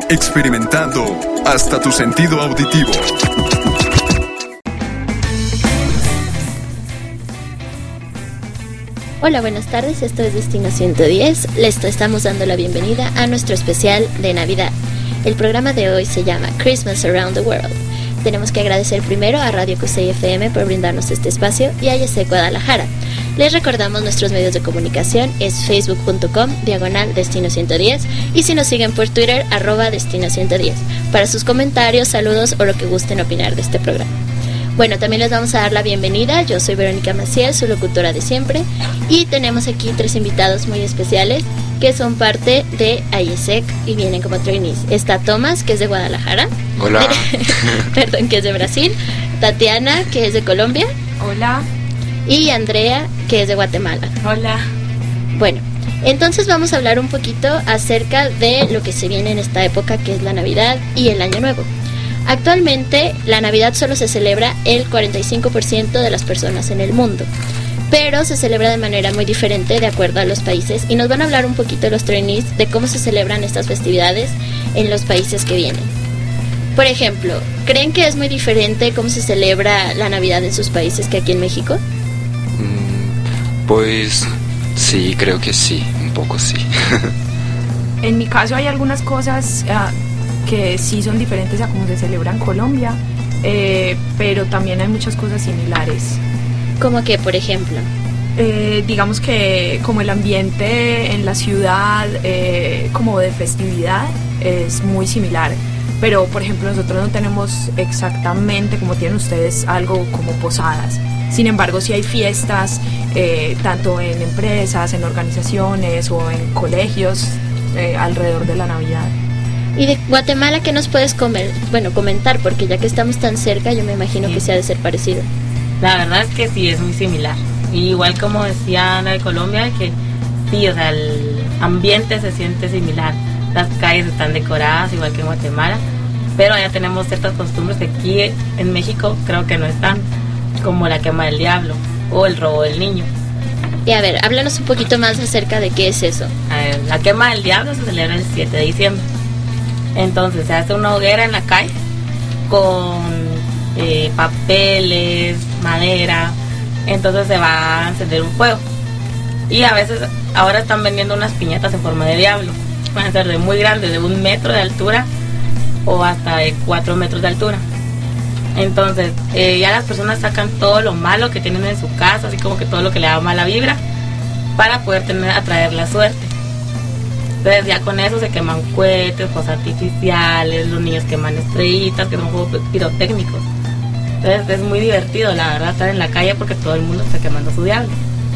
experimentando hasta tu sentido auditivo. Hola, buenas tardes, esto es Destino 110. Les estamos dando la bienvenida a nuestro especial de Navidad. El programa de hoy se llama Christmas Around the World. Tenemos que agradecer primero a Radio Cusey FM por brindarnos este espacio y a YC Guadalajara. Les recordamos nuestros medios de comunicación, es facebook.com/Destino 110 y si nos siguen por Twitter, @Destino 110, para sus comentarios, saludos o lo que gusten opinar de este programa. Bueno, también les vamos a dar la bienvenida. Yo soy Verónica Maciel, su locutora de siempre, y tenemos aquí 3 invitados muy especiales que son parte de AIESEC y vienen como trainees. Está Tomás, que es de Guadalajara. Hola. Perdón, que es de Brasil. Tatiana, que es de Colombia. Hola. Y Andrea, que es de Guatemala. Hola. Bueno, entonces vamos a hablar un poquito acerca de lo que se viene en esta época, que es la Navidad y el Año Nuevo. Actualmente, la Navidad solo se celebra el 45% de las personas en el mundo, pero se celebra de manera muy diferente de acuerdo a los países y nos van a hablar un poquito los trainees de cómo se celebran estas festividades en los países que vienen. Por ejemplo, ¿creen que es muy diferente cómo se celebra la Navidad en sus países que aquí en México? Pues sí, creo que sí, un poco sí. En mi caso hay algunas cosas que sí son diferentes a cómo se celebra en Colombia, pero también hay muchas cosas similares. ¿Cómo que, por ejemplo? Digamos que como el ambiente en la ciudad, como de festividad, es muy similar. Pero, por ejemplo, nosotros no tenemos exactamente como tienen ustedes algo como posadas. Sin embargo, sí hay fiestas, tanto en empresas, en organizaciones o en colegios alrededor de la Navidad. ¿Y de Guatemala qué nos puedes comentar? Porque ya que estamos tan cerca, yo me imagino que sí ha de ser parecido. La verdad es que sí, es muy similar. Y igual como decía Ana de Colombia, que sí, o sea, el ambiente se siente similar. Las calles están decoradas igual que en Guatemala, pero allá tenemos ciertas costumbres que aquí en México creo que no están, como la quema del diablo o el robo del niño. Y a ver, háblanos un poquito más acerca de qué es eso. A ver, la quema del diablo se celebra el 7 de diciembre. Entonces se hace una hoguera en la calle con papeles, madera, entonces se va a encender un fuego. Y a veces ahora están vendiendo unas piñatas en forma de diablo. Pueden ser de muy grandes, de 1 metro de altura o hasta de 4 metros de altura. Entonces ya las personas sacan todo lo malo que tienen en su casa, así como que todo lo que le da mala vibra, para poder atraer la suerte. Entonces ya con eso se queman cohetes, fuegos artificiales, los niños queman estrellitas, que son juegos pirotécnicos. Entonces es muy divertido, la verdad, estar en la calle porque todo el mundo está quemando su diablo.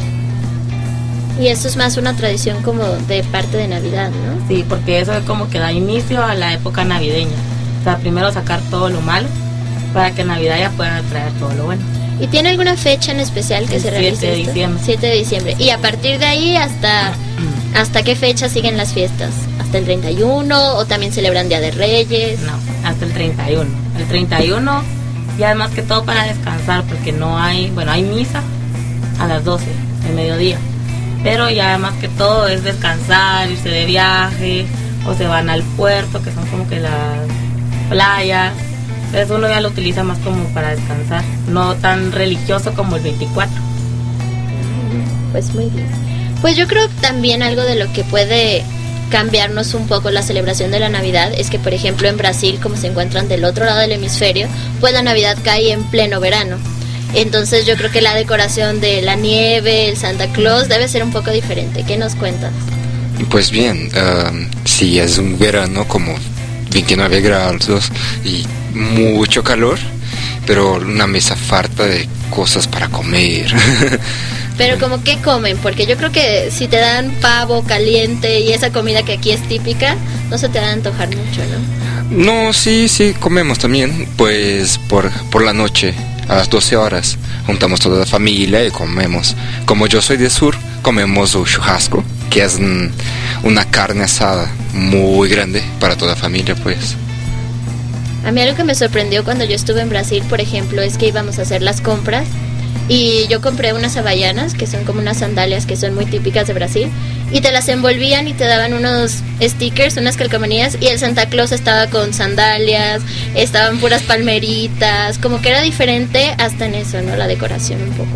Y eso es más una tradición como de parte de Navidad, ¿no? Sí, porque eso es como que da inicio a la época navideña. O sea, primero sacar todo lo malo para que en Navidad ya puedan traer todo lo bueno. ¿Y tiene alguna fecha en especial que se realice 7 de diciembre. 7 de diciembre. Y a partir de ahí ¿hasta qué fecha siguen las fiestas? ¿Hasta el 31 o también celebran Día de Reyes? No, hasta el 31. El 31 y además que todo para descansar porque no hay, hay misa a las 12 del mediodía. Pero ya además que todo es descansar, irse de viaje o se van al puerto, que son como que las playas. Entonces uno ya lo utiliza más como para descansar, no tan religioso como el 24. Pues muy bien. Pues yo creo también algo de lo que puede cambiarnos un poco la celebración de la Navidad es que, por ejemplo, en Brasil, como se encuentran del otro lado del hemisferio, pues la Navidad cae en pleno verano. Entonces yo creo que la decoración de la nieve, el Santa Claus, debe ser un poco diferente. ¿Qué nos cuentas? Pues bien, sí, es un verano como 29 grados y mucho calor, pero una mesa farta de cosas para comer. Pero como ¿qué comen? Porque yo creo que si te dan pavo caliente y esa comida que aquí es típica, no se te va a antojar mucho, ¿no? No, sí, comemos también, pues por la noche, a las 12 horas, juntamos toda la familia y comemos. Como yo soy de sur, comemos un churrasco, que es una carne asada muy grande para toda la familia, pues. A mí algo que me sorprendió cuando yo estuve en Brasil, por ejemplo, es que íbamos a hacer las compras y yo compré unas havaianas, que son como unas sandalias que son muy típicas de Brasil, y te las envolvían y te daban unos stickers, unas calcomanías, y el Santa Claus estaba con sandalias, estaban puras palmeritas, como que era diferente hasta en eso, ¿no? La decoración un poco.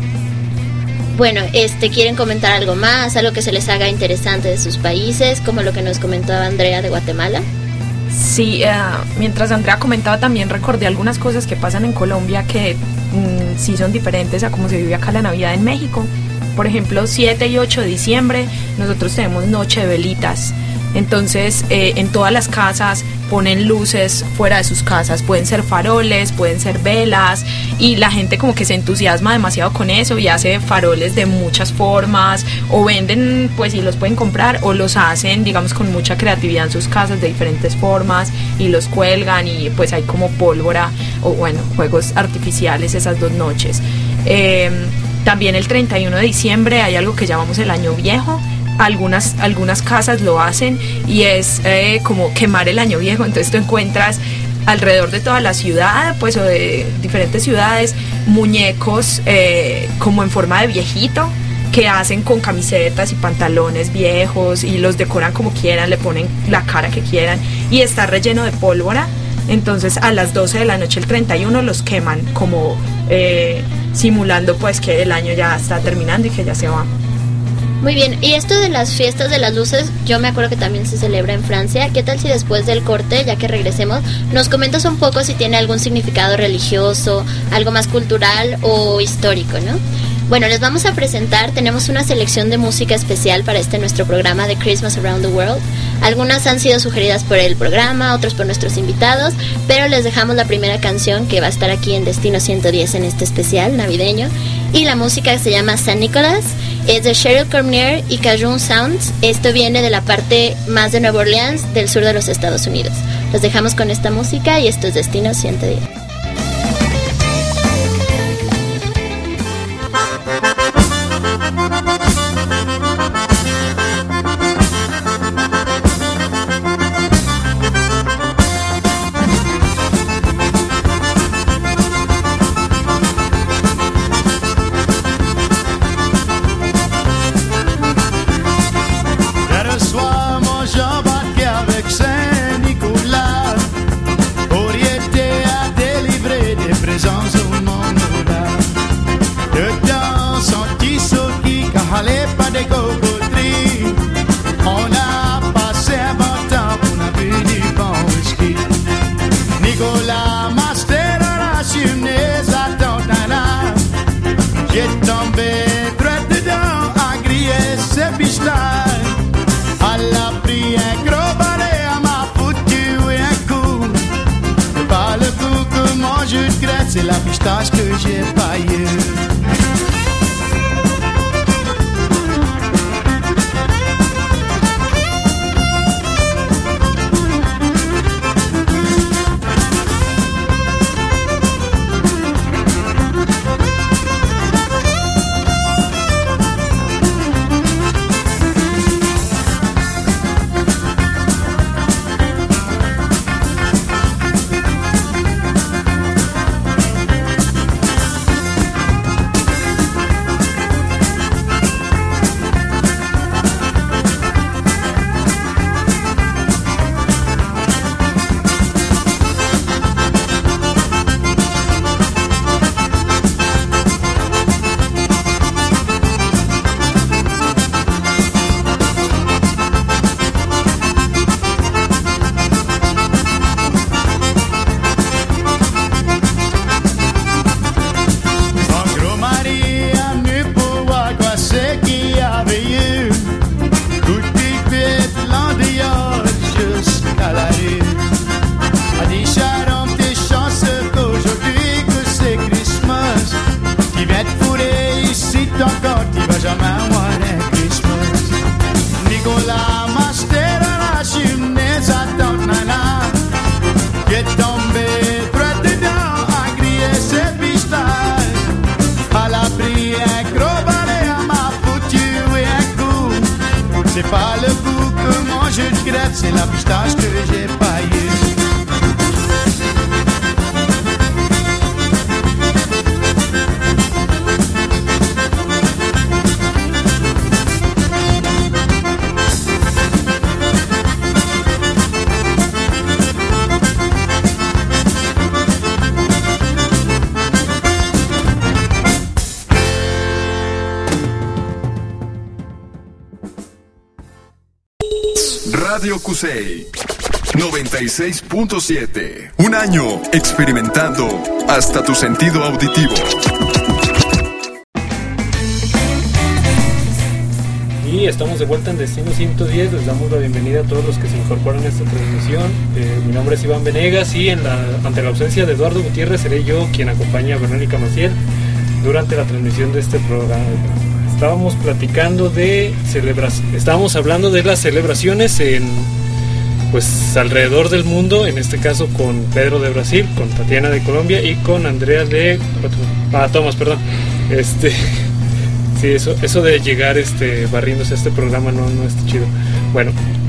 Bueno, ¿quieren comentar algo más? Algo que se les haga interesante de sus países, como lo que nos comentó Andrea de Guatemala. Sí, mientras Andrea comentaba también recordé algunas cosas que pasan en Colombia que sí son diferentes a cómo se vive acá la Navidad en México. Por ejemplo, 7 y 8 de diciembre nosotros tenemos noche de velitas. Entonces en todas las casas ponen luces fuera de sus casas, pueden ser faroles, pueden ser velas, y la gente como que se entusiasma demasiado con eso y hace faroles de muchas formas, o venden pues y los pueden comprar, o los hacen digamos con mucha creatividad en sus casas de diferentes formas y los cuelgan, y pues hay como pólvora o bueno, juegos artificiales esas 2 noches. También el 31 de diciembre hay algo que llamamos el Año Viejo. Algunas casas lo hacen y es como quemar el año viejo. Entonces tú encuentras alrededor de toda la ciudad, pues, o de diferentes ciudades, muñecos como en forma de viejito, que hacen con camisetas y pantalones viejos y los decoran como quieran, le ponen la cara que quieran, y está relleno de pólvora. Entonces a las 12 de la noche el 31 los queman como simulando pues que el año ya está terminando y que ya se va. Muy bien, y esto de las fiestas de las luces, yo me acuerdo que también se celebra en Francia. ¿Qué tal si después del corte, ya que regresemos, nos comentas un poco si tiene algún significado religioso, algo más cultural o histórico, ¿no? Bueno, les vamos a presentar, tenemos una selección de música especial para nuestro programa de Christmas Around the World. Algunas han sido sugeridas por el programa, otros por nuestros invitados, pero les dejamos la primera canción que va a estar aquí en Destino 110 en este especial navideño. Y la música se llama Saint Nicholas, es de Cheryl Cormier y Cajun Sounds. Esto viene de la parte más de Nueva Orleans, del sur de los Estados Unidos. Los dejamos con esta música y esto es Destino 110. C'est la pistache que j'ai paillée. C'est la pistache que j'ai paillée. Radio Cusey 96.7. Un año experimentando hasta tu sentido auditivo. Y estamos de vuelta en Destino 110. Les damos la bienvenida a todos los que se incorporan a esta transmisión. Mi nombre es Iván Venegas y ante la ausencia de Eduardo Gutiérrez seré yo quien acompaña a Verónica Maciel durante la transmisión de este programa. Estábamos platicando estábamos hablando de las celebraciones pues alrededor del mundo, en este caso con Pedro de Brasil, con Tatiana de Colombia y con Andrea de Tomás, perdón. Sí, eso de llegar barriéndose a este programa no está chido. Bueno,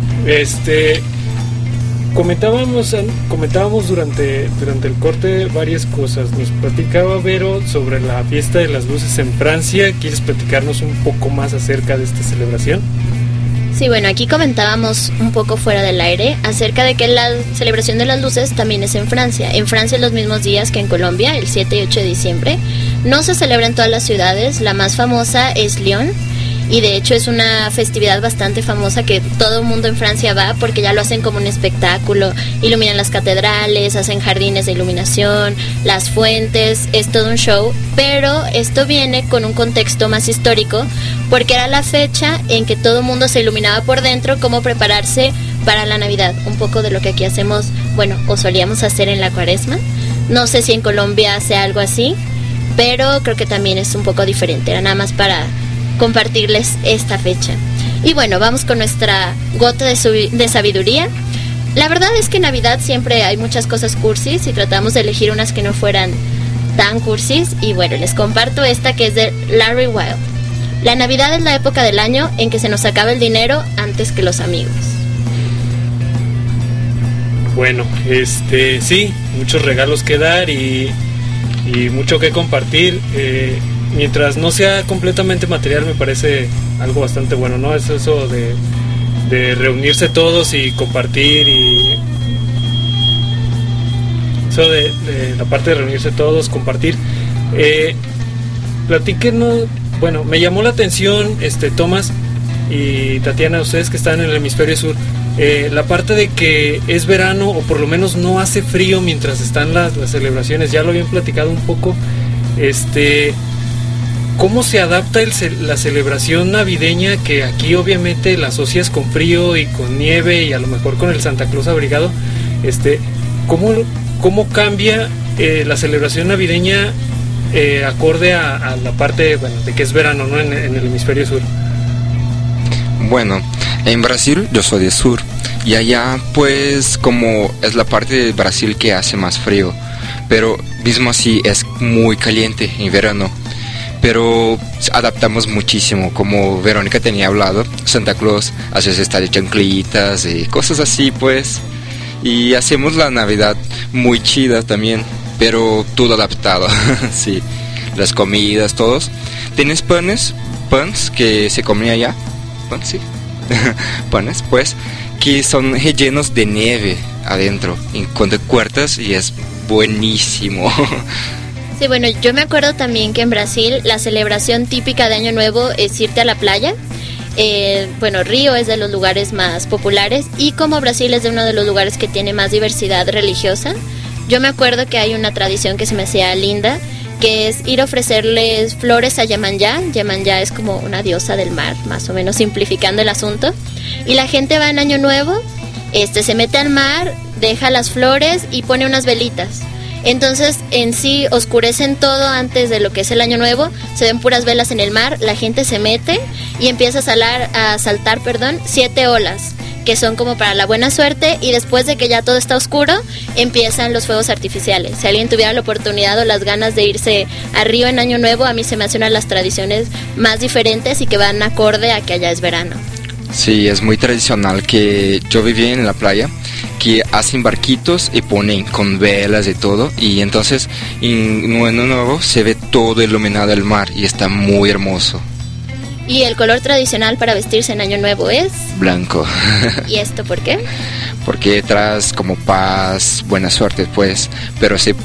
comentábamos durante el corte varias cosas. Nos platicaba Vero sobre la fiesta de las luces en Francia. ¿Quieres platicarnos un poco más acerca de esta celebración? Sí, bueno, aquí comentábamos un poco fuera del aire acerca de que la celebración de las luces también es en Francia. En Francia los mismos días que en Colombia, el 7 y 8 de diciembre. No se celebra en todas las ciudades, la más famosa es Lyon. Y de hecho es una festividad bastante famosa que todo el mundo en Francia va porque ya lo hacen como un espectáculo. Iluminan las catedrales, hacen jardines de iluminación, las fuentes, es todo un show. Pero esto viene con un contexto más histórico porque era la fecha en que todo el mundo se iluminaba por dentro, como prepararse para la Navidad. Un poco de lo que aquí hacemos, bueno, o solíamos hacer en la Cuaresma. No sé si en Colombia hace algo así, pero creo que también es un poco diferente. Era nada más para compartirles esta fecha. Y bueno, vamos con nuestra gota de sabiduría. La verdad es que en Navidad siempre hay muchas cosas cursis y tratamos de elegir unas que no fueran tan cursis. Y bueno, les comparto esta que es de Larry Wilde. La Navidad es la época del año en que se nos acaba el dinero antes que los amigos. Bueno, sí, muchos regalos que dar y mucho que compartir. Mientras no sea completamente material, me parece algo bastante bueno, ¿no? Es eso de reunirse todos y compartir, y eso de la parte de reunirse todos, compartir. Platíquenos, bueno, me llamó la atención, Tomás y Tatiana, ustedes que están en el hemisferio sur, la parte de que es verano, o por lo menos no hace frío mientras están las celebraciones. Ya lo habían platicado un poco. ¿Cómo se adapta la celebración navideña, que aquí obviamente la asocias con frío y con nieve y a lo mejor con el Santa Claus abrigado? ¿Cómo cambia la celebración navideña acorde a la parte, bueno, de que es verano, ¿no? En el hemisferio sur. Bueno, en Brasil yo soy de sur y allá pues como es la parte de Brasil que hace más frío, pero mismo así es muy caliente en verano. Pero adaptamos muchísimo, como Verónica tenía hablado, Santa Claus a veces está de chanclitas y cosas así pues, y hacemos la Navidad muy chida también, pero todo adaptado. Sí, las comidas, todos. ¿Tienes panes que se comen allá? ¿Panes? Sí. Panes, pues, que son rellenos de nieve adentro, cuando cortas, y es buenísimo. Sí, bueno, yo me acuerdo también que en Brasil la celebración típica de Año Nuevo es irte a la playa. Bueno, Río es de los lugares más populares, y como Brasil es de uno de los lugares que tiene más diversidad religiosa, yo me acuerdo que hay una tradición que se me hacía linda, que es ir a ofrecerles flores a Yamanjá. Yamanjá es como una diosa del mar, más o menos simplificando el asunto, y la gente va en Año Nuevo, se mete al mar, deja las flores y pone unas velitas. Entonces en sí oscurecen todo antes de lo que es el Año Nuevo, se ven puras velas en el mar, la gente se mete y empieza a saltar 7 olas, que son como para la buena suerte, y después de que ya todo está oscuro, empiezan los fuegos artificiales. Si alguien tuviera la oportunidad o las ganas de irse a Río en Año Nuevo, a mí se me hacen una de las tradiciones más diferentes y que van acorde a que allá es verano. Sí, es muy tradicional, que yo viví en la playa, que hacen barquitos y ponen con velas y todo, y entonces en Año Nuevo se ve todo iluminado el mar y está muy hermoso. Y el color tradicional para vestirse en Año Nuevo es blanco. ¿Y esto por qué? Porque traes como paz, buena suerte pues, pero se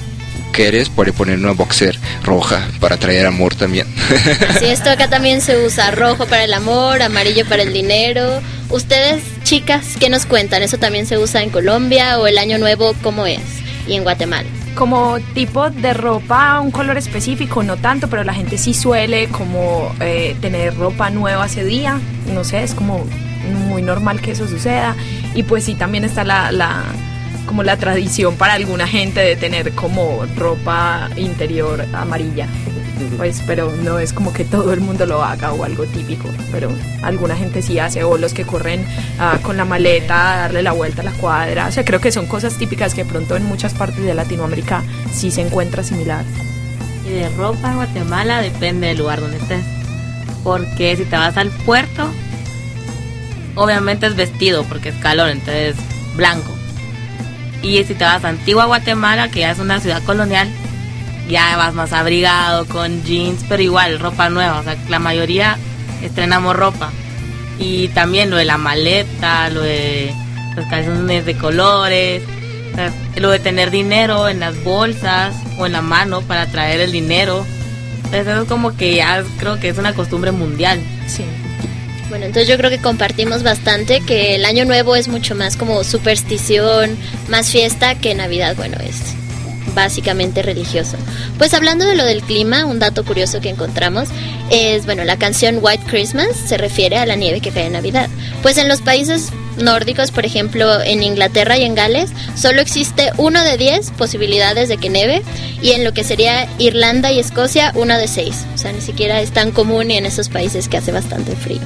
quieres, puede poner una boxer roja para traer amor también. Así es, acá también se usa rojo para el amor, amarillo para el dinero. Ustedes, chicas, ¿qué nos cuentan? ¿Eso también se usa en Colombia o el Año Nuevo cómo es? Y en Guatemala. Como tipo de ropa, un color específico, no tanto, pero la gente sí suele como tener ropa nueva ese día, no sé, es como muy normal que eso suceda. Y pues sí, también está como la tradición para alguna gente de tener como ropa interior amarilla, pues, pero no es como que todo el mundo lo haga o algo típico, pero alguna gente sí hace, o los que corren con la maleta a darle la vuelta a la cuadra, o sea, creo que son cosas típicas que pronto en muchas partes de Latinoamérica sí se encuentra similar. Y de ropa en Guatemala depende del lugar donde estés, porque si te vas al puerto, obviamente es vestido porque es calor, entonces blanco. Y si te vas a Antigua Guatemala, que ya es una ciudad colonial, ya vas más abrigado, con jeans, pero igual, ropa nueva. O sea, la mayoría estrenamos ropa. Y también lo de la maleta, lo de los calzones de colores, o sea, lo de tener dinero en las bolsas o en la mano para traer el dinero. Entonces eso es como que ya creo que es una costumbre mundial. Sí. Bueno, entonces yo creo que compartimos bastante que el Año Nuevo es mucho más como superstición, más fiesta que Navidad, bueno, es básicamente religioso. Pues hablando de lo del clima, un dato curioso que encontramos es, bueno, la canción White Christmas se refiere a la nieve que cae en Navidad. Pues en los países nórdicos, por ejemplo, en Inglaterra y en Gales, solo existe 1 de 10 posibilidades de que nieve, y en lo que sería Irlanda y Escocia, 1 de 6. O sea, ni siquiera es tan común en esos países que hace bastante frío.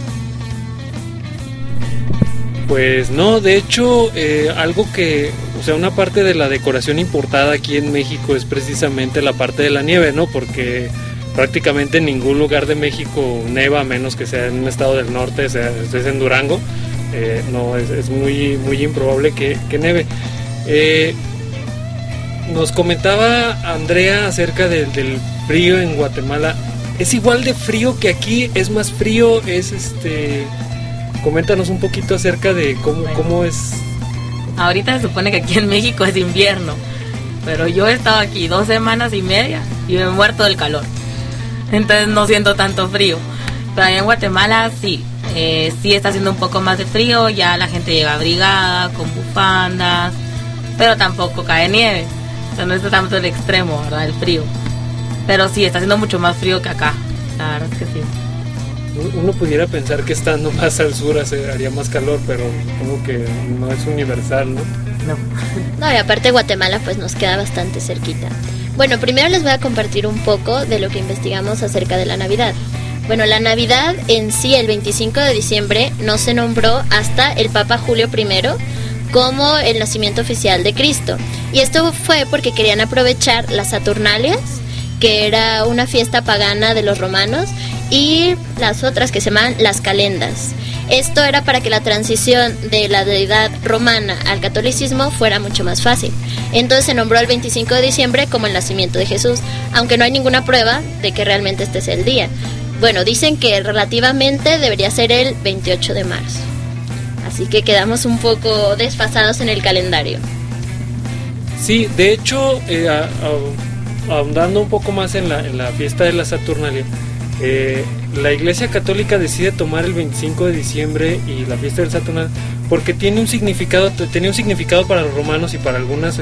Pues no, de hecho, algo que, o sea, una parte de la decoración importada aquí en México es precisamente la parte de la nieve, ¿no? Porque prácticamente en ningún lugar de México neva, a menos que sea en un estado del norte, sea en Durango. No, es muy, muy improbable que neve. Nos comentaba Andrea acerca del frío en Guatemala. ¿Es igual de frío que aquí? ¿Es más frío? Coméntanos un poquito acerca de cómo es. Ahorita se supone que aquí en México es invierno, pero yo he estado aquí 2 semanas y media y me he muerto del calor, entonces no siento tanto frío. Pero allá en Guatemala sí está haciendo un poco más de frío, ya la gente llega abrigada, con bufandas, pero tampoco cae nieve, o sea, no está tanto el extremo, ¿verdad? El frío, pero sí está haciendo mucho más frío que acá, la verdad es que sí. Uno pudiera pensar que estando más al sur haría más calor, pero como que no es universal, ¿no? No, y aparte Guatemala pues nos queda bastante cerquita. Bueno, primero les voy a compartir un poco de lo que investigamos acerca de la Navidad. Bueno, la Navidad en sí, el 25 de diciembre, no se nombró hasta el Papa Julio I como el nacimiento oficial de Cristo. Y esto fue porque querían aprovechar las Saturnalias, que era una fiesta pagana de los romanos, y las otras que se llaman las calendas. Esto era para que la transición de la deidad romana al catolicismo fuera mucho más fácil. Entonces se nombró el 25 de diciembre como el nacimiento de Jesús, aunque no hay ninguna prueba de que realmente este sea el día. Bueno, dicen que relativamente debería ser el 28 de marzo. Así que quedamos un poco desfasados en el calendario. Sí, de hecho, ahondando un poco más en la fiesta de la Saturnalia, la Iglesia Católica decide tomar el 25 de diciembre y la fiesta del Saturnalia porque tenía un significado para los romanos y para algunas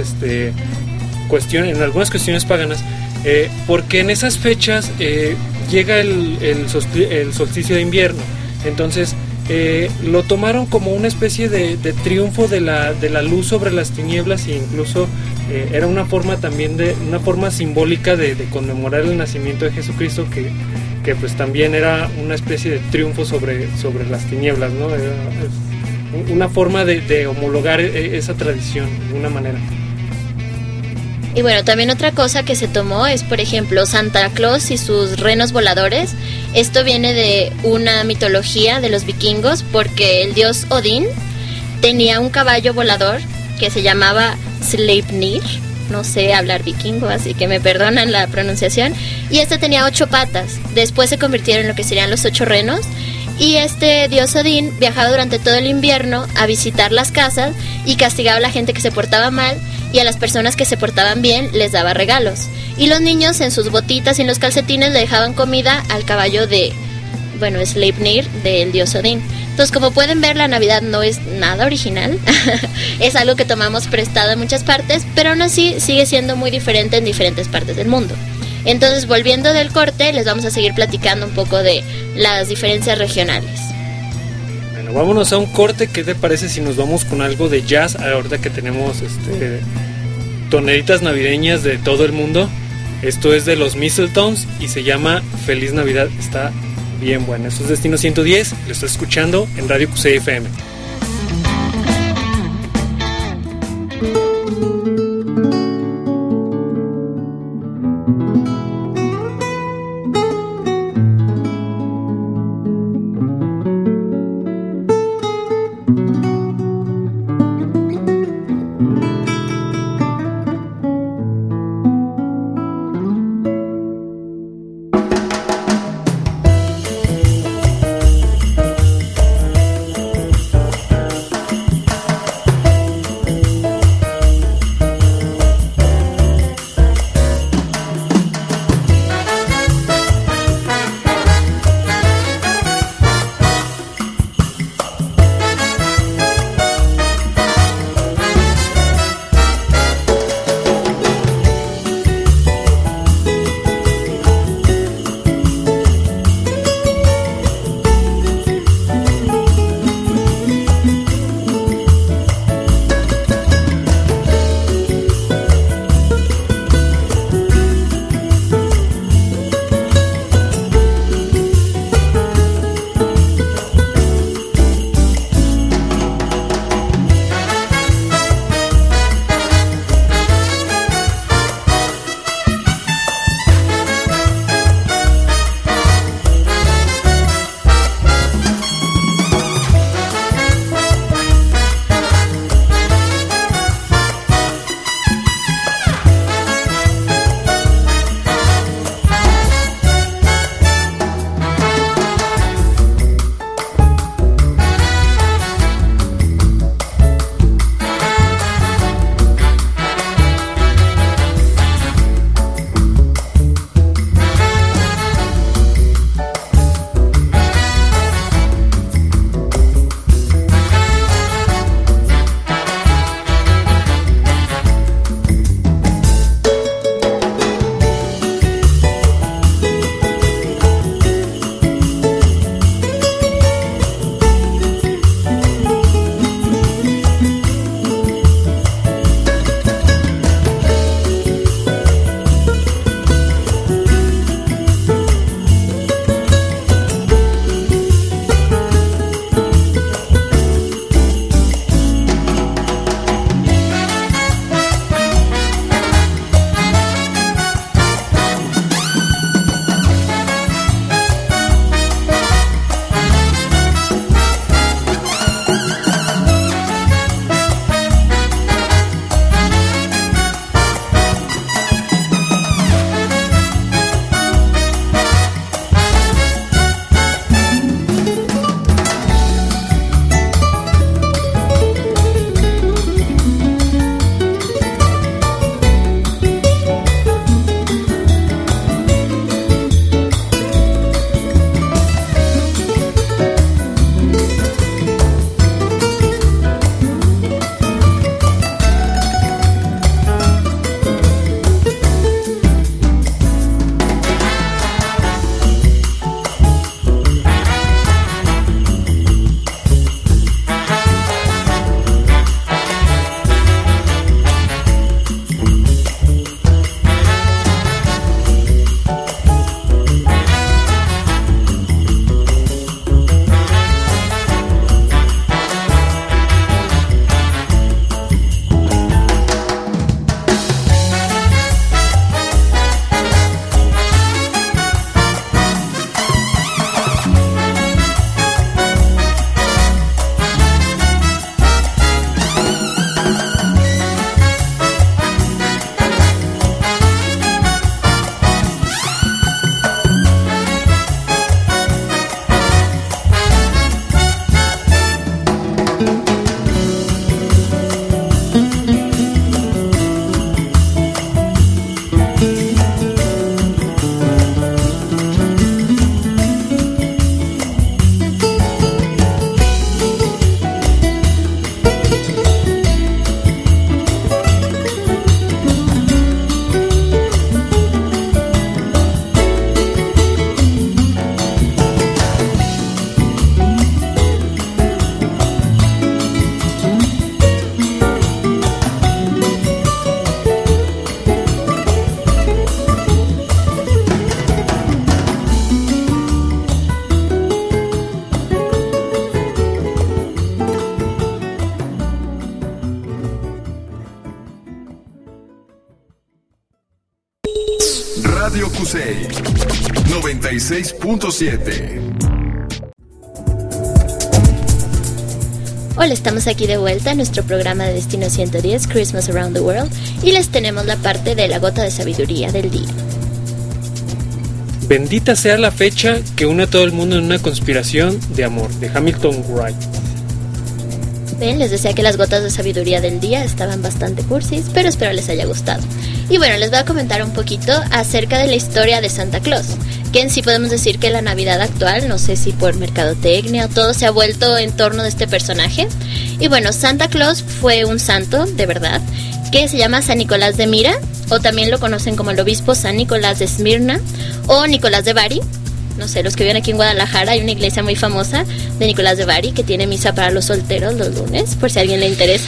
cuestiones paganas, porque en esas fechas llega el solsticio de invierno. Entonces lo tomaron como una especie de triunfo de la luz sobre las tinieblas, e incluso era una forma también una forma simbólica de conmemorar el nacimiento de Jesucristo, que pues también era una especie de triunfo sobre las tinieblas, ¿no? Era una forma de homologar esa tradición de una manera. Y bueno, también otra cosa que se tomó es, por ejemplo, Santa Claus y sus renos voladores. Esto viene de una mitología de los vikingos, porque el dios Odín tenía un caballo volador que se llamaba Sleipnir. No sé hablar vikingo, así que me perdonan la pronunciación. Y este tenía 8 patas. Después se convirtieron en lo que serían los 8 renos. Y este dios Odín viajaba durante todo el invierno a visitar las casas y castigaba a la gente que se portaba mal. y a las personas que se portaban bien les daba regalos. Y los niños en sus botitas y en los calcetines le dejaban comida al caballo de, Sleipnir, del dios Odín. Entonces, como pueden ver, la Navidad no es nada original. Es algo que tomamos prestado en muchas partes, pero aún así sigue siendo muy diferente en diferentes partes del mundo. Entonces, volviendo del corte, les vamos a seguir platicando un poco de las diferencias regionales. Bueno, vámonos a un corte. ¿Qué te parece si nos vamos con algo de jazz ahorita que tenemos tonaditas navideñas de todo el mundo? Esto es de los Mistletones y se llama Feliz Navidad. Está bien bueno. Esto es Destino 110. Lo estás escuchando en Radio QC FM. Radio Cusey 96.7. Hola, estamos aquí de vuelta en nuestro programa de Destino 110, Christmas Around the World, y les tenemos la parte de la gota de sabiduría del día. Bendita sea la fecha que une a todo el mundo en una conspiración de amor, de Hamilton Wright. Ven, les decía que las gotas de sabiduría del día estaban bastante cursis, pero espero les haya gustado. Y bueno, les voy a comentar un poquito acerca de la historia de Santa Claus, que en sí podemos decir que la Navidad actual, no sé si por mercadotecnia o todo, se ha vuelto en torno de este personaje. Y bueno, Santa Claus fue un santo, de verdad, que se llama San Nicolás de Mira, o también lo conocen como el obispo San Nicolás de Esmirna, o Nicolás de Bari. No sé, los que viven aquí en Guadalajara, hay una iglesia muy famosa de Nicolás de Bari que tiene misa para los solteros los lunes, por si a alguien le interesa.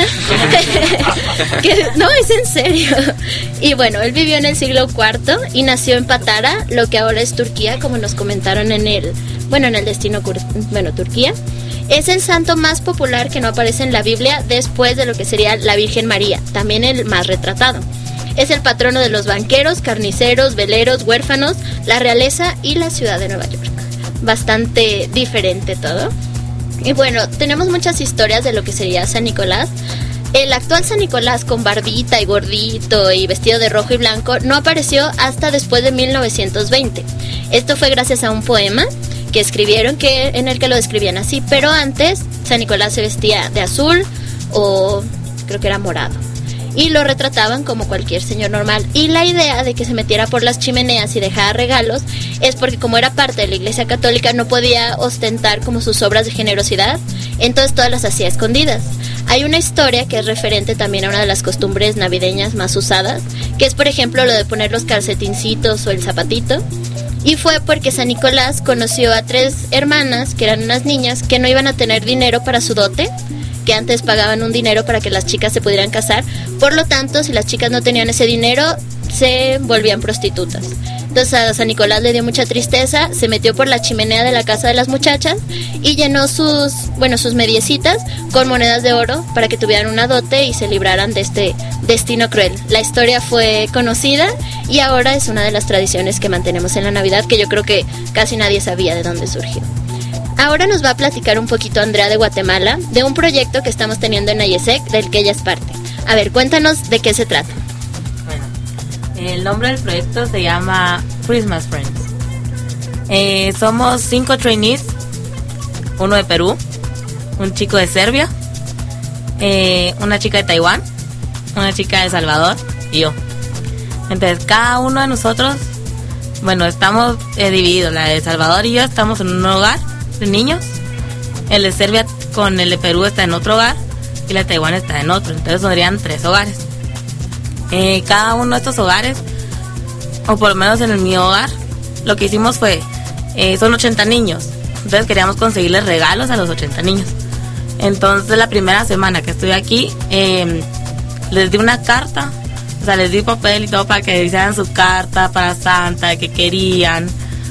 No, es en serio. Y bueno, él vivió en el siglo IV y nació en Patara, lo que ahora es Turquía, como nos comentaron en el destino, Turquía. Es el santo más popular que no aparece en la Biblia después de lo que sería la Virgen María, también el más retratado. Es el patrono de los banqueros, carniceros, veleros, huérfanos, la realeza y la ciudad de Nueva York. Bastante diferente todo. Y bueno, tenemos muchas historias de lo que sería San Nicolás. El actual San Nicolás con barbita y gordito y vestido de rojo y blanco no apareció hasta después de 1920. Esto fue gracias a un poema que escribieron en el que lo describían así, pero antes San Nicolás se vestía de azul o creo que era morado. Y lo retrataban como cualquier señor normal. Y la idea de que se metiera por las chimeneas y dejara regalos es porque como era parte de la Iglesia Católica no podía ostentar como sus obras de generosidad, entonces todas las hacía escondidas. Hay una historia que es referente también a una de las costumbres navideñas más usadas, que es por ejemplo lo de poner los calcetincitos o el zapatito. Y fue porque San Nicolás conoció a 3 hermanas, que eran unas niñas, que no iban a tener dinero para su dote, que antes pagaban un dinero para que las chicas se pudieran casar. Por lo tanto, si las chicas no tenían ese dinero, se volvían prostitutas. Entonces a San Nicolás le dio mucha tristeza, se metió por la chimenea de la casa de las muchachas y llenó sus mediecitas con monedas de oro para que tuvieran una dote y se libraran de este destino cruel. La historia fue conocida y ahora es una de las tradiciones que mantenemos en la Navidad, que yo creo que casi nadie sabía de dónde surgió. Ahora nos va a platicar un poquito Andrea de Guatemala de un proyecto que estamos teniendo en IESEC, del que ella es parte. A ver, cuéntanos de qué se trata. Bueno, el nombre del proyecto se llama Christmas Friends. Somos 5 trainees, uno de Perú, un chico de Serbia, una chica de Taiwán, una chica de El Salvador y yo. Entonces cada uno de nosotros, estamos divididos. La de El Salvador y yo estamos en un hogar de niños, el de Serbia con el de Perú está en otro hogar y la de Taiwán está en otro, entonces serían 3 hogares. Cada uno de estos hogares, o por lo menos en mi hogar, lo que hicimos fue, son 80 niños, entonces queríamos conseguirles regalos a los 80 niños. Entonces la primera semana que estuve aquí, les di una carta, o sea, les di papel y todo para que hicieran su carta para Santa, de que querían,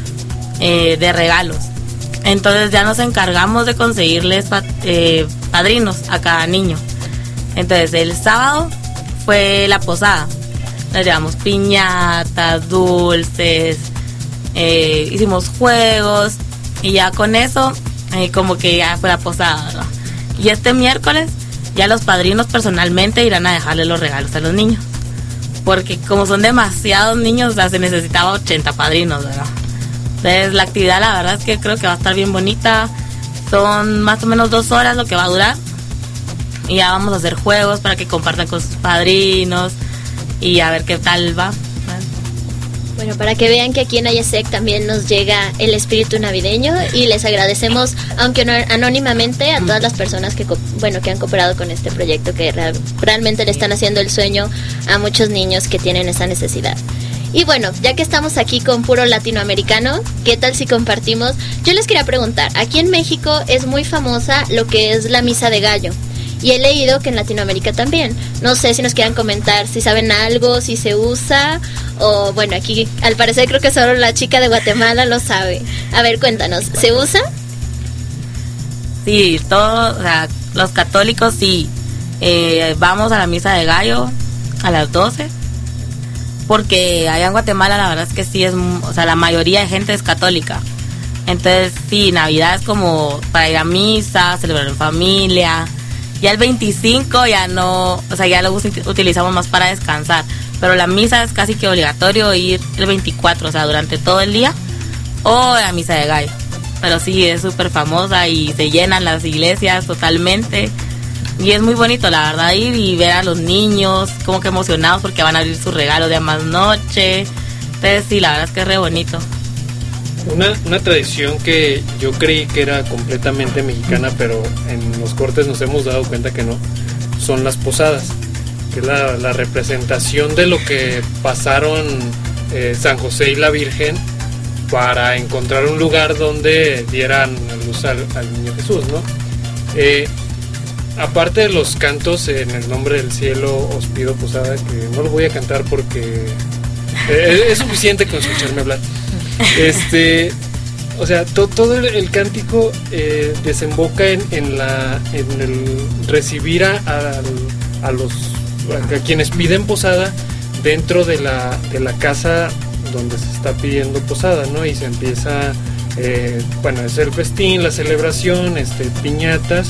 de regalos. Entonces ya nos encargamos de conseguirles padrinos a cada niño. Entonces el sábado fue la posada. Les llevamos piñatas, dulces, hicimos juegos y ya con eso como que ya fue la posada, ¿no? Y este miércoles ya los padrinos personalmente irán a dejarle los regalos a los niños. Porque como son demasiados niños, o sea, se necesitaba 80 padrinos, ¿verdad? Entonces la actividad la verdad es que creo que va a estar bien bonita. Son más o menos 2 horas lo que va a durar. Y ya vamos a hacer juegos para que compartan con sus padrinos y a ver qué tal va. Bueno, para que vean que aquí en IESEC también nos llega el espíritu navideño y les agradecemos, aunque no anónimamente, a todas las personas que han cooperado con este proyecto, que realmente le están haciendo el sueño a muchos niños que tienen esa necesidad. Y bueno, ya que estamos aquí con puro latinoamericano, ¿qué tal si compartimos? Yo les quería preguntar, aquí en México es muy famosa lo que es la misa de gallo. Y he leído que en Latinoamérica también. No sé si nos quieran comentar si saben algo, si se usa, o bueno, aquí al parecer creo que solo la chica de Guatemala lo sabe. A ver, cuéntanos, ¿se usa? Sí, todos, o sea, los católicos sí. Vamos a la misa de gallo a las 12. porque allá en Guatemala la verdad es que sí o sea, la mayoría de gente es católica. Entonces sí, Navidad es como para ir a misa, celebrar en familia. Ya el 25 ya no, o sea, ya lo utilizamos más para descansar. Pero la misa es casi que obligatorio ir el 24, o sea, durante todo el día, o la misa de gallo. Pero sí, es súper famosa y se llenan las iglesias totalmente. Y es muy bonito, la verdad, ir y ver a los niños como que emocionados porque van a abrir sus regalos de más noche. Entonces sí, la verdad es que es re bonito. Una tradición que yo creí que era completamente mexicana, pero en los cortes nos hemos dado cuenta que no, son las posadas, que es la representación de lo que pasaron San José y la Virgen para encontrar un lugar donde dieran luz al niño Jesús, ¿no? Aparte de los cantos en el nombre del cielo, os pido posada, que no lo voy a cantar porque es suficiente con escucharme hablar. O sea, todo el cántico desemboca en el recibir a quienes piden posada dentro de la casa donde se está pidiendo posada, ¿no? Y se empieza, es el festín, la celebración, piñatas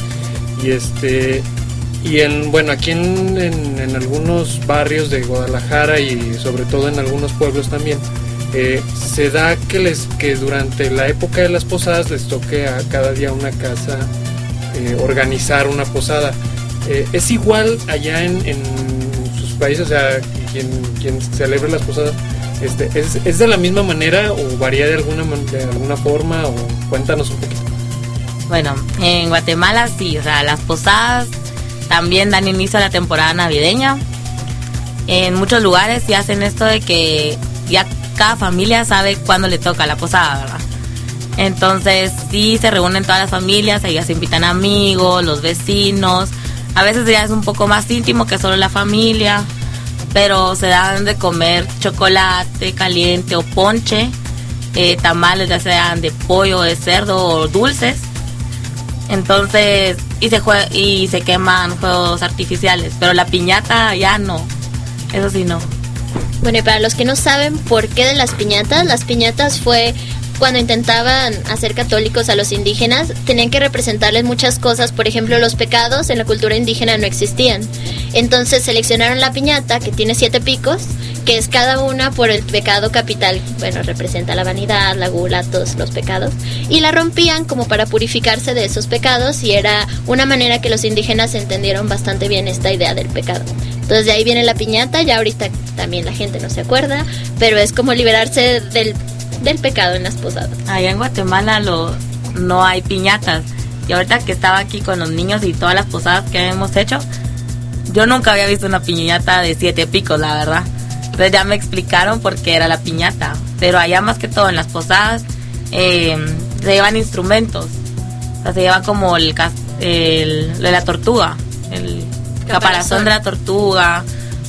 y aquí en algunos barrios de Guadalajara y sobre todo en algunos pueblos también. Se da que durante la época de las posadas les toque a cada día una casa organizar una posada. Es igual allá en sus países, o sea, quien celebra las posadas, ¿es de la misma manera o varía de alguna forma? O cuéntanos un poquito. Bueno, en Guatemala sí, o sea, las posadas también dan inicio a la temporada navideña. En muchos lugares sí hacen esto de que ya cada familia sabe cuándo le toca la posada, ¿verdad? Entonces sí se reúnen todas las familias, ahí ya se invitan amigos, los vecinos. A veces ya es un poco más íntimo que solo la familia, pero se dan de comer chocolate caliente o ponche, tamales ya sean de pollo, de cerdo o dulces. Entonces, y se queman juegos artificiales, pero la piñata ya no, eso sí no. Bueno, y para los que no saben por qué de las piñatas fue cuando intentaban hacer católicos a los indígenas, tenían que representarles muchas cosas. Por ejemplo, los pecados en la cultura indígena no existían. Entonces seleccionaron la piñata, que tiene 7 picos, que es cada una por el pecado capital. Bueno, representa la vanidad, la gula, todos los pecados. Y la rompían como para purificarse de esos pecados, y era una manera que los indígenas entendieron bastante bien esta idea del pecado. Entonces de ahí viene la piñata. Ya ahorita también la gente no se acuerda, pero es como liberarse del pecado en las posadas. Allá en Guatemala no hay piñatas. Y ahorita que estaba aquí con los niños y todas las posadas que hemos hecho, yo nunca había visto una piñata de 7 picos, la verdad. Entonces ya me explicaron por qué era la piñata. Pero allá más que todo en las posadas se llevan instrumentos. O sea, se lleva como lo de la tortuga, el caparazón de la tortuga,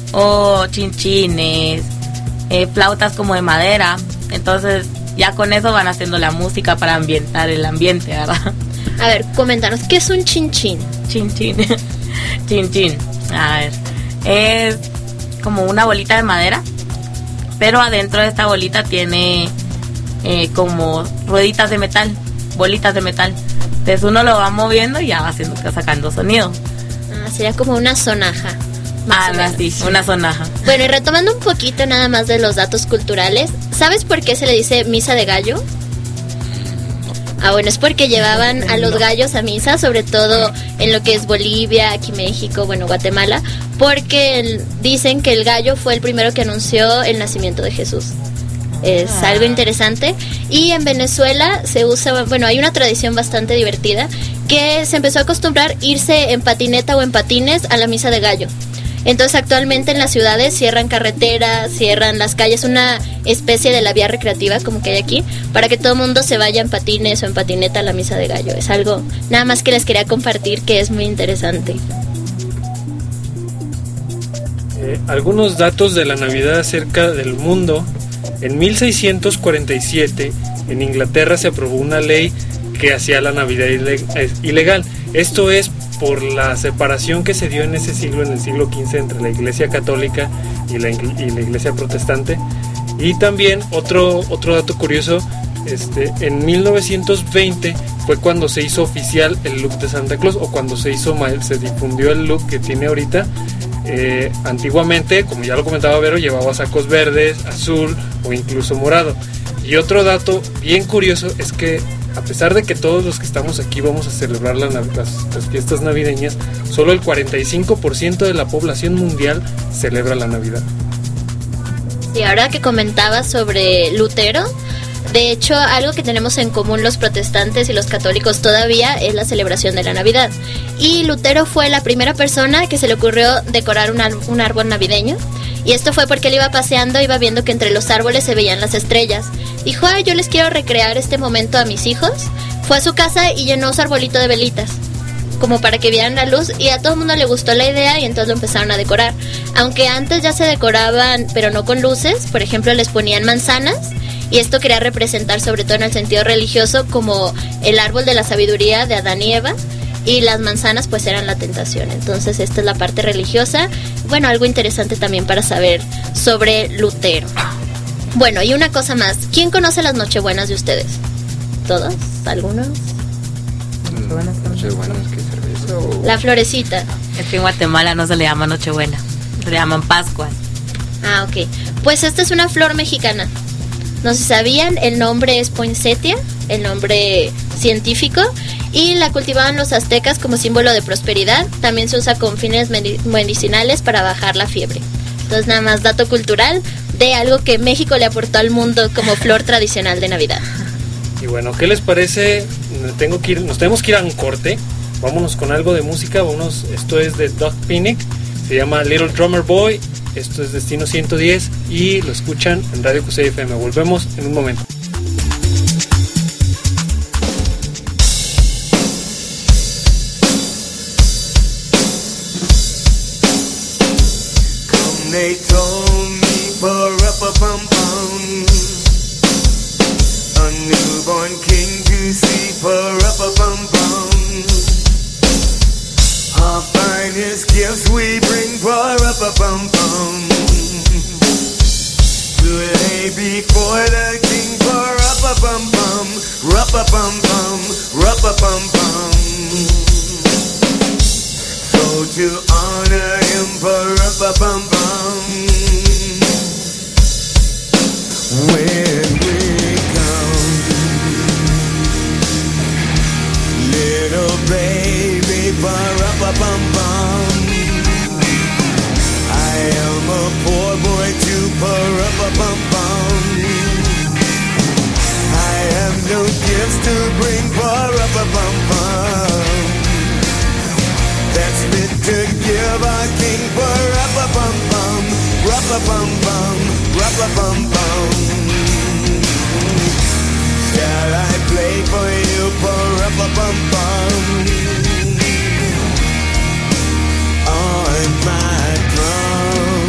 o chinchines, flautas como de madera. Entonces ya con eso van haciendo la música para ambientar el ambiente, ¿verdad? A ver, coméntanos, ¿qué es un chinchín? Chinchín. A ver, es como una bolita de madera, pero adentro de esta bolita tiene como rueditas de metal, bolitas de metal. Entonces uno lo va moviendo y ya va sacando sonido. Sería como una sonaja. Sí, una sonaja. Bueno, y retomando un poquito nada más de los datos culturales, ¿sabes por qué se le dice misa de gallo? Bueno, es porque llevaban a los gallos a misa, sobre todo en lo que es Bolivia, aquí México, bueno, Guatemala, porque dicen que el gallo fue el primero que anunció el nacimiento de Jesús. Es algo interesante. Y en Venezuela se usa, bueno, hay una tradición bastante divertida, que se empezó a acostumbrar irse en patineta o en patines a la misa de gallo. Entonces actualmente en las ciudades cierran carreteras, cierran las calles, una especie de la vía recreativa como que hay aquí, para que todo el mundo se vaya en patines o en patineta a la misa de gallo. Es algo nada más que les quería compartir, que es muy interesante. Algunos datos de la Navidad acerca del mundo. En 1647 en Inglaterra se aprobó una ley que hacía la Navidad ilegal. Esto es por la separación que se dio en ese siglo, en el siglo XV, entre la Iglesia Católica y la Iglesia Protestante. Y también otro dato curioso, en 1920 fue cuando se hizo oficial el look de Santa Claus, o cuando se difundió el look que tiene ahorita. Antiguamente, como ya lo comentaba Vero, llevaba sacos verdes, azul o incluso morado. Y otro dato bien curioso es que, a pesar de que todos los que estamos aquí vamos a celebrar las fiestas navideñas, solo el 45% de la población mundial celebra la Navidad. Y ahora que comentabas sobre Lutero, de hecho, algo que tenemos en común los protestantes y los católicos todavía es la celebración de la Navidad. Y Lutero fue la primera persona que se le ocurrió decorar un árbol navideño. Y esto fue porque él iba paseando, iba viendo que entre los árboles se veían las estrellas. Dijo, ay, yo les quiero recrear este momento a mis hijos. Fue a su casa y llenó su arbolito de velitas, como para que vieran la luz, y a todo el mundo le gustó la idea y entonces lo empezaron a decorar. Aunque antes ya se decoraban, pero no con luces, por ejemplo les ponían manzanas, y esto quería representar, sobre todo en el sentido religioso, como el árbol de la sabiduría de Adán y Eva, y las manzanas pues eran la tentación. Entonces esta es la parte religiosa. Bueno, algo interesante también para saber sobre Lutero. Bueno, y una cosa más, ¿quién conoce las Nochebuenas de ustedes? ¿Todos? ¿Algunos? Nochebuenas, ¿qué cerveza? La florecita. Es que en Guatemala no se le llama Nochebuena, se le llaman Pascuas. Ah, ok. Pues esta es una flor mexicana. No se sabían, el nombre es poinsettia, el nombre científico, y la cultivaban los aztecas como símbolo de prosperidad. También se usa con fines medicinales para bajar la fiebre. Entonces, nada más dato cultural de algo que México le aportó al mundo como flor tradicional de Navidad. Y bueno, ¿qué les parece? Nos tenemos que ir a un corte. Vámonos con algo de música. Esto es de Doug Pinnick, se llama Little Drummer Boy. Esto es Destino 110 y lo escuchan en Radio Cusey FM. Volvemos en un momento. They told me for a-pa-pum-pum, a newborn king to see for a-pa-pum-pum. Our finest gifts we bring for a-pa-pum-pum, to lay before the king for a-pa-pum-pum, ra-pa-pum-pum, ra-pa-pum-pum. So to honor him for a-pa-pum-pum, when we come, little baby for a-pa-pum-pum. I am a poor boy too for a-pa-pum-pum. I have no gifts to bring for a-pa-pum-pum. That's fit to give our king for ra-pa-pum-pum, ra-pa-pum-pum, ra-pa-pum-pum. Shall I play for you for ra-pa-pum-pum on my drum?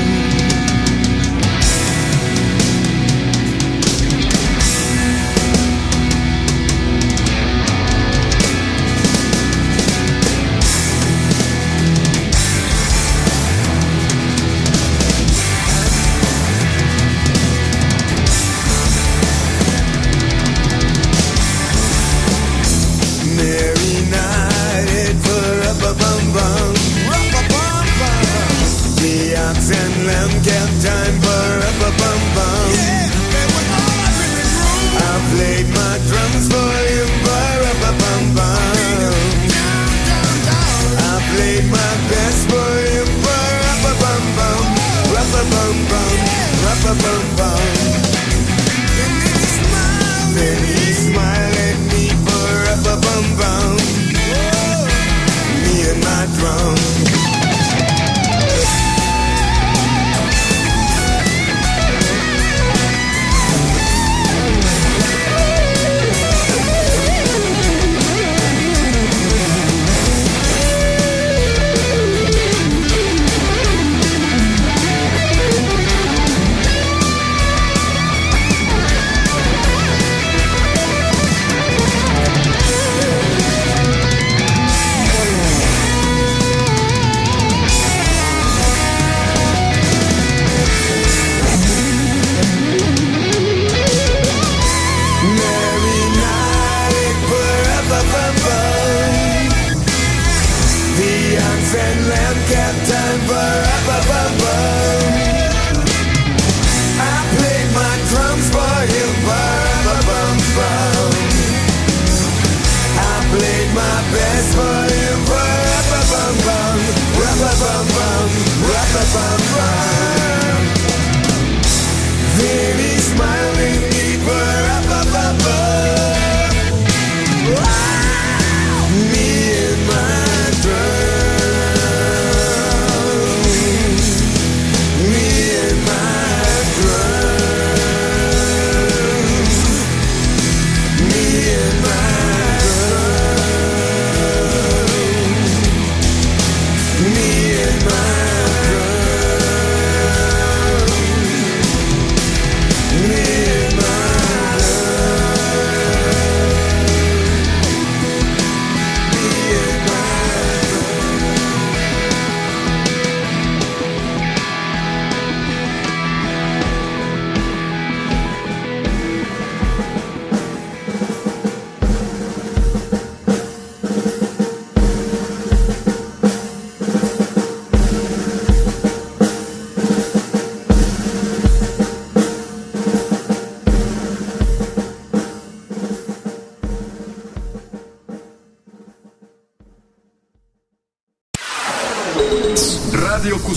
The ox and lamb kept time for a-pa-pum-pum. I played my drums for you for a-pa-pum-pum. I played my best for you for a-pa-pum-pum, ra-pa-pum-pum, ra-pa-pum-pum. Then he smiled at me for a-pa-pum-pum, me and my drum.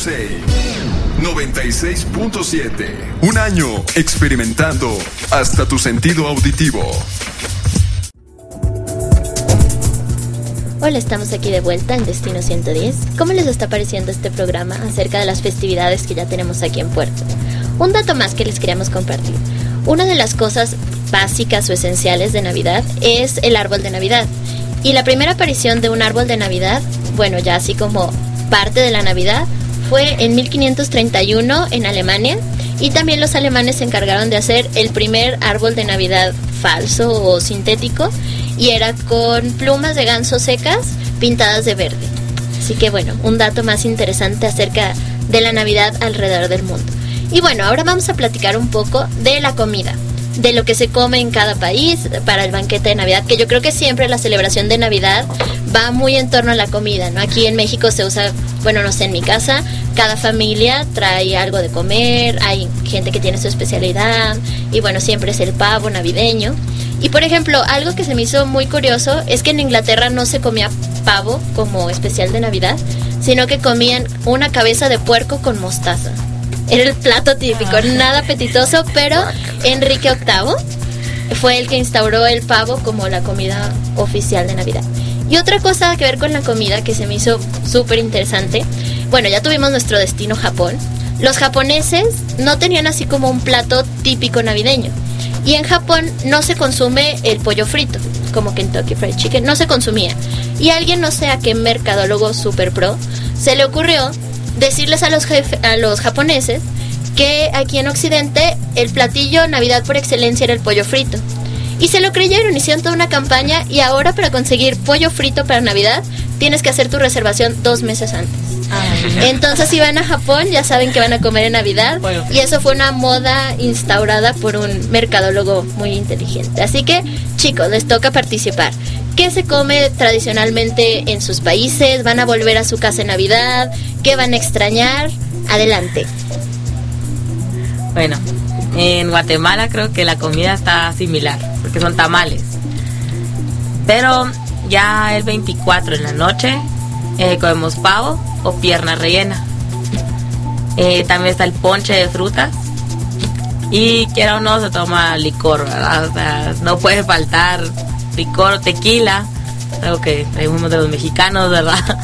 Yusei 96.7. Un año experimentando hasta tu sentido auditivo. Hola, estamos aquí de vuelta en Destino 110. ¿Cómo les está pareciendo este programa acerca de las festividades que ya tenemos aquí en Puerto? Un dato más que les queríamos compartir. Una de las cosas básicas o esenciales de Navidad es el árbol de Navidad. Y la primera aparición de un árbol de Navidad, bueno, ya así como parte de la Navidad, fue en 1531 en Alemania. Y también los alemanes se encargaron de hacer el primer árbol de Navidad falso o sintético, y era con plumas de ganso secas pintadas de verde. Así que bueno, un dato más interesante acerca de la Navidad alrededor del mundo. Y bueno, ahora vamos a platicar un poco de la comida, de lo que se come en cada país para el banquete de Navidad, que yo creo que siempre la celebración de Navidad va muy en torno a la comida, ¿no? Aquí en México se usa, bueno, no sé, en mi casa, cada familia trae algo de comer, hay gente que tiene su especialidad, y bueno, siempre es el pavo navideño. Y por ejemplo, algo que se me hizo muy curioso es que en Inglaterra no se comía pavo como especial de Navidad, sino que comían una cabeza de puerco con mostaza. Era el plato típico, nada apetitoso, pero Enrique VIII fue el que instauró el pavo como la comida oficial de Navidad. Y otra cosa que ver con la comida que se me hizo súper interesante, bueno, ya tuvimos nuestro destino Japón. Los japoneses no tenían así como un plato típico navideño. Y en Japón no se consume el pollo frito, como Kentucky Fried Chicken, no se consumía. Y alguien, no sé a qué mercadólogo super pro, se le ocurrió decirles a los japoneses que aquí en Occidente el platillo Navidad por excelencia era el pollo frito. Y se lo creyeron, hicieron toda una campaña, y ahora para conseguir pollo frito para Navidad tienes que hacer tu reservación 2 meses antes. Entonces si van a Japón ya saben que van a comer en Navidad, y eso fue una moda instaurada por un mercadólogo muy inteligente. Así que chicos, les toca participar. ¿Qué se come tradicionalmente en sus países? ¿Van a volver a su casa en Navidad? ¿Qué van a extrañar? Adelante. Bueno, en Guatemala creo que la comida está similar, porque son tamales. Pero ya el 24 en la noche comemos pavo o pierna rellena. También está el ponche de frutas. Y quiera o no, se toma licor, ¿verdad? O sea, no puede faltar licor o tequila, algo que traemos de los mexicanos, ¿verdad?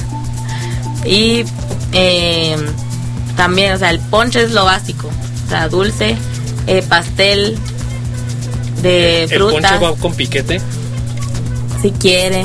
Y también, o sea, el ponche es lo básico, o sea, dulce, pastel de fruta. ¿El ponche va con piquete? Si quiere,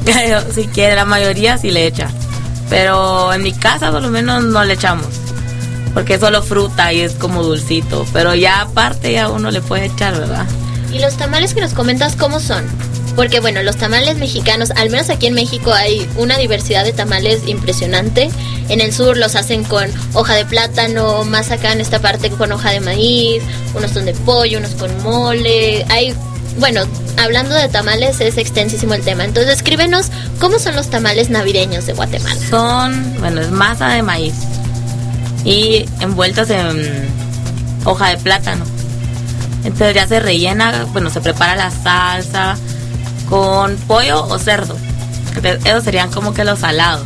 la mayoría sí le echa, pero en mi casa por lo menos no le echamos, porque es solo fruta y es como dulcito, pero ya aparte ya uno le puede echar, ¿verdad? ¿Y los tamales que nos comentas cómo son? Porque bueno, los tamales mexicanos, al menos aquí en México hay una diversidad de tamales impresionante. En el sur los hacen con hoja de plátano, más acá en esta parte con hoja de maíz, unos son de pollo, unos con mole. Hay, bueno, hablando de tamales es extensísimo el tema. Entonces escríbenos cómo son los tamales navideños de Guatemala. Son, bueno, es masa de maíz y envueltos en hoja de plátano. Entonces ya se rellena, bueno, se prepara la salsa con pollo o cerdo. Entonces, esos serían como que los salados.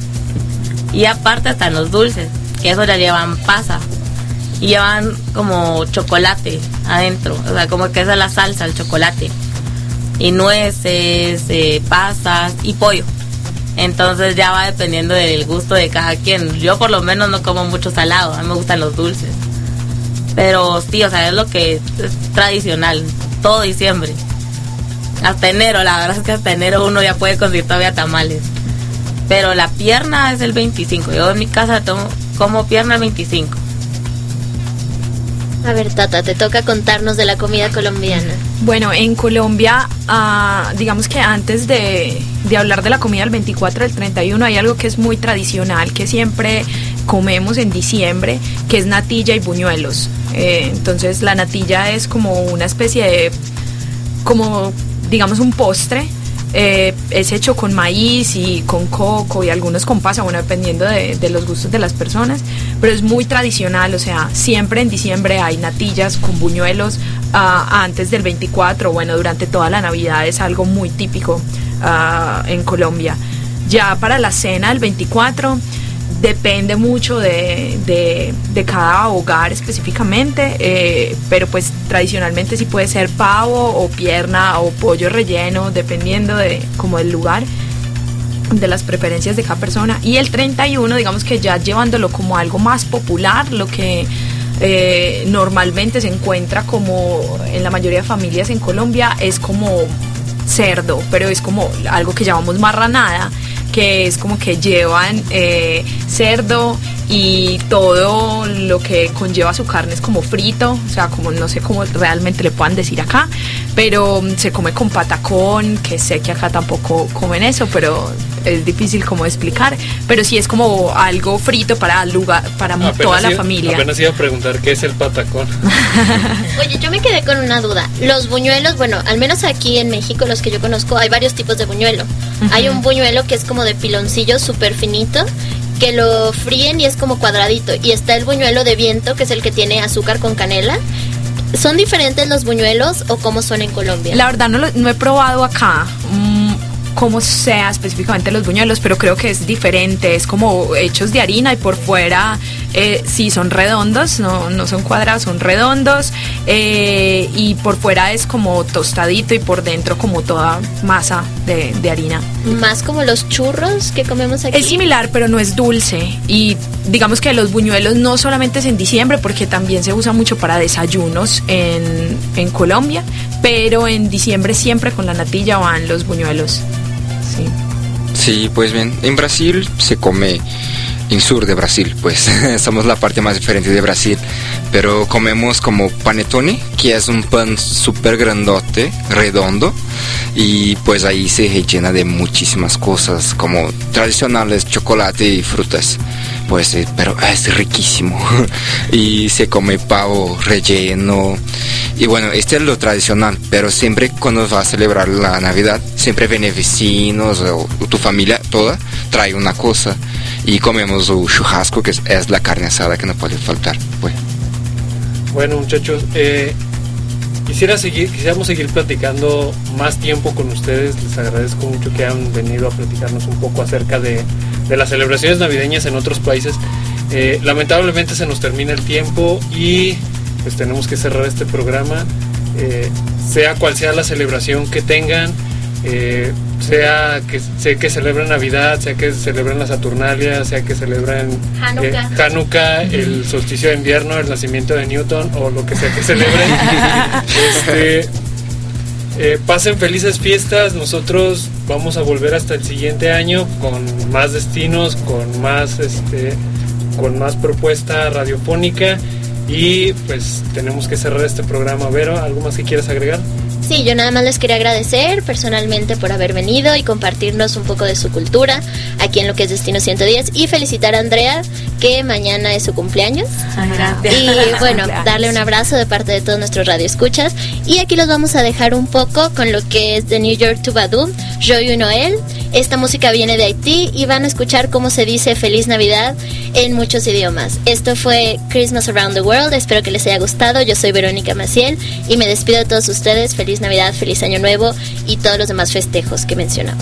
Y aparte están los dulces, que esos ya llevan pasa y llevan como chocolate adentro, o sea, como que esa es la salsa, el chocolate, y nueces, pasas y pollo. Entonces ya va dependiendo del gusto de cada quien. Yo por lo menos no como mucho salado, a mí me gustan los dulces, pero sí, o sea, es lo que es tradicional todo diciembre. Hasta enero, la verdad es que hasta enero uno ya puede conseguir todavía tamales. Pero la pierna es el 25. Yo en mi casa como pierna el 25. A ver, Tata, te toca contarnos de la comida colombiana. Bueno, en Colombia, digamos que antes de hablar de la comida del 24 al 31, hay algo que es muy tradicional, que siempre comemos en diciembre, que es natilla y buñuelos. Entonces la natilla es como una especie de, como digamos un postre, es hecho con maíz y con coco y algunos con pasa, bueno, dependiendo de los gustos de las personas, pero es muy tradicional, o sea, siempre en diciembre hay natillas con buñuelos, antes del 24, bueno, durante toda la Navidad es algo muy típico en Colombia. Ya para la cena del 24, depende mucho de cada hogar específicamente, pero pues tradicionalmente sí puede ser pavo o pierna o pollo relleno, dependiendo de como del lugar, de las preferencias de cada persona. Y el 31, digamos que ya llevándolo como algo más popular, lo que normalmente se encuentra como en la mayoría de familias en Colombia es como cerdo, pero es como algo que llamamos marranada, que es como que llevan cerdo y todo lo que conlleva su carne es como frito, o sea, como no sé cómo realmente le puedan decir acá, pero se come con patacón, que sé que acá tampoco comen eso, pero es difícil como explicar, pero sí es como algo frito para toda la familia. Apenas iba a preguntar qué es el patacón. Oye, yo me quedé con una duda. Los buñuelos, bueno, al menos aquí en México, los que yo conozco, hay varios tipos de buñuelo. Hay un buñuelo que es como de piloncillo súper finito, que lo fríen y es como cuadradito. Y está el buñuelo de viento, que es el que tiene azúcar con canela. ¿Son diferentes los buñuelos o cómo son en Colombia? La verdad no he probado acá cómo sea específicamente los buñuelos, pero creo que es diferente, es como hechos de harina y por fuera sí son redondos, no son cuadrados, son redondos, y por fuera es como tostadito y por dentro como toda masa de harina. Más como los churros que comemos aquí. Es similar, pero no es dulce, y digamos que los buñuelos no solamente es en diciembre, porque también se usa mucho para desayunos en Colombia, pero en diciembre siempre con la natilla van los buñuelos. Sí, pues bien, en Brasil se come, en sur de Brasil, pues somos la parte más diferente de Brasil, pero comemos como panetone, que es un pan súper grandote, redondo, y pues ahí se rellena de muchísimas cosas, como tradicionales, chocolate y frutas, pues, pero es riquísimo, y se come pavo relleno. Y bueno, este es lo tradicional, pero siempre cuando vas a celebrar la Navidad, siempre vienen vecinos o tu familia toda, trae una cosa y comemos un churrasco, que es la carne asada que no puede faltar. Bueno, muchachos, quisiéramos seguir platicando más tiempo con ustedes. Les agradezco mucho que han venido a platicarnos un poco acerca de las celebraciones navideñas en otros países. Lamentablemente se nos termina el tiempo y pues tenemos que cerrar este programa, sea cual sea la celebración que tengan, sea que celebren Navidad, sea que celebren la Saturnalia, sea que celebren Hanukkah, el solsticio de invierno, el nacimiento de Newton o lo que sea que celebren. Pasen felices fiestas. Nosotros vamos a volver hasta el siguiente año con más destinos, con más propuesta radiofónica. Y pues tenemos que cerrar este programa. Vero, ¿algo más que quieras agregar? Sí, yo nada más les quería agradecer personalmente por haber venido y compartirnos un poco de su cultura aquí en lo que es Destino 110 y felicitar a Andrea, que mañana es su cumpleaños. Gracias. Y bueno, darle un abrazo de parte de todos nuestros radioescuchas. Y aquí los vamos a dejar un poco con lo que es de New York to Badoo, Joyeux Noël. Esta música viene de Haití y van a escuchar cómo se dice Feliz Navidad en muchos idiomas. Esto fue Christmas Around the World, espero que les haya gustado. Yo soy Verónica Maciel y me despido de todos ustedes. Feliz Navidad, feliz Año Nuevo y todos los demás festejos que mencionamos.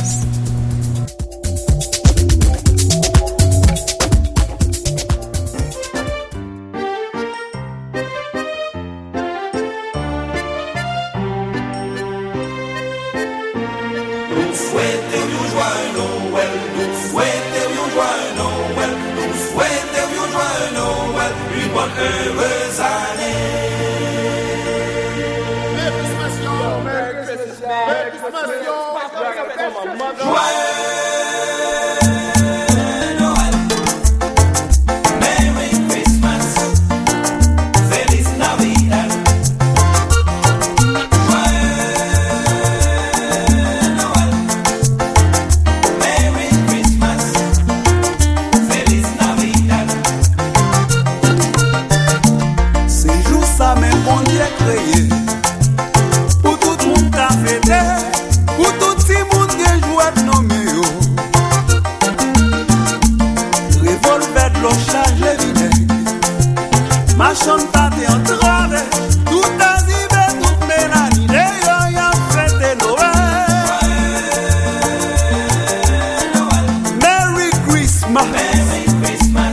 Merry Christmas.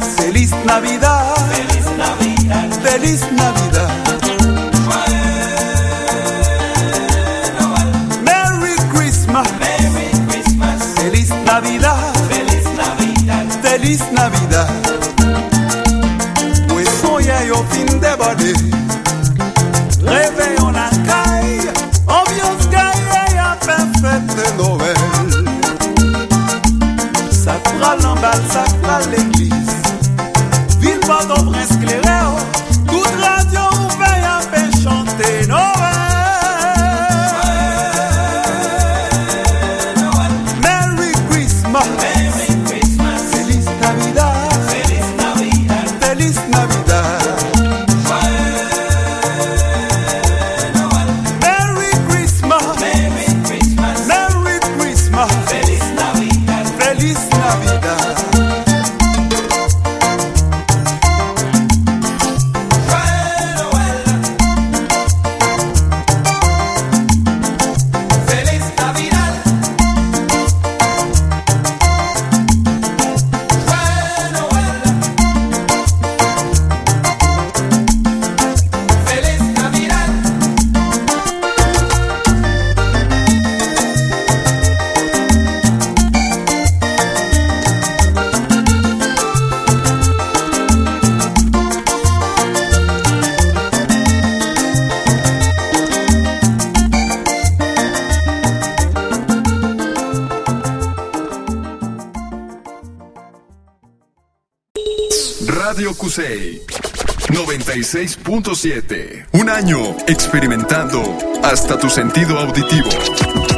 Feliz Navidad. Merry Christmas. Feliz Navidad. Feliz Navidad. Pues hoy hay fin de body. Réveillons la caille. Ambiance gaille à perfect Noël. Ça prend l'emballe, ça prend l'église. Ville pas d'ombre éclairée. Toute radio veille à faire chanter Noël. Merry Christmas. Feliz Navidad. Feliz Navidad. Merry Christmas. Merry Christmas. Feliz Navidad. Radio Cusey 96.7. Un año experimentando hasta tu sentido auditivo.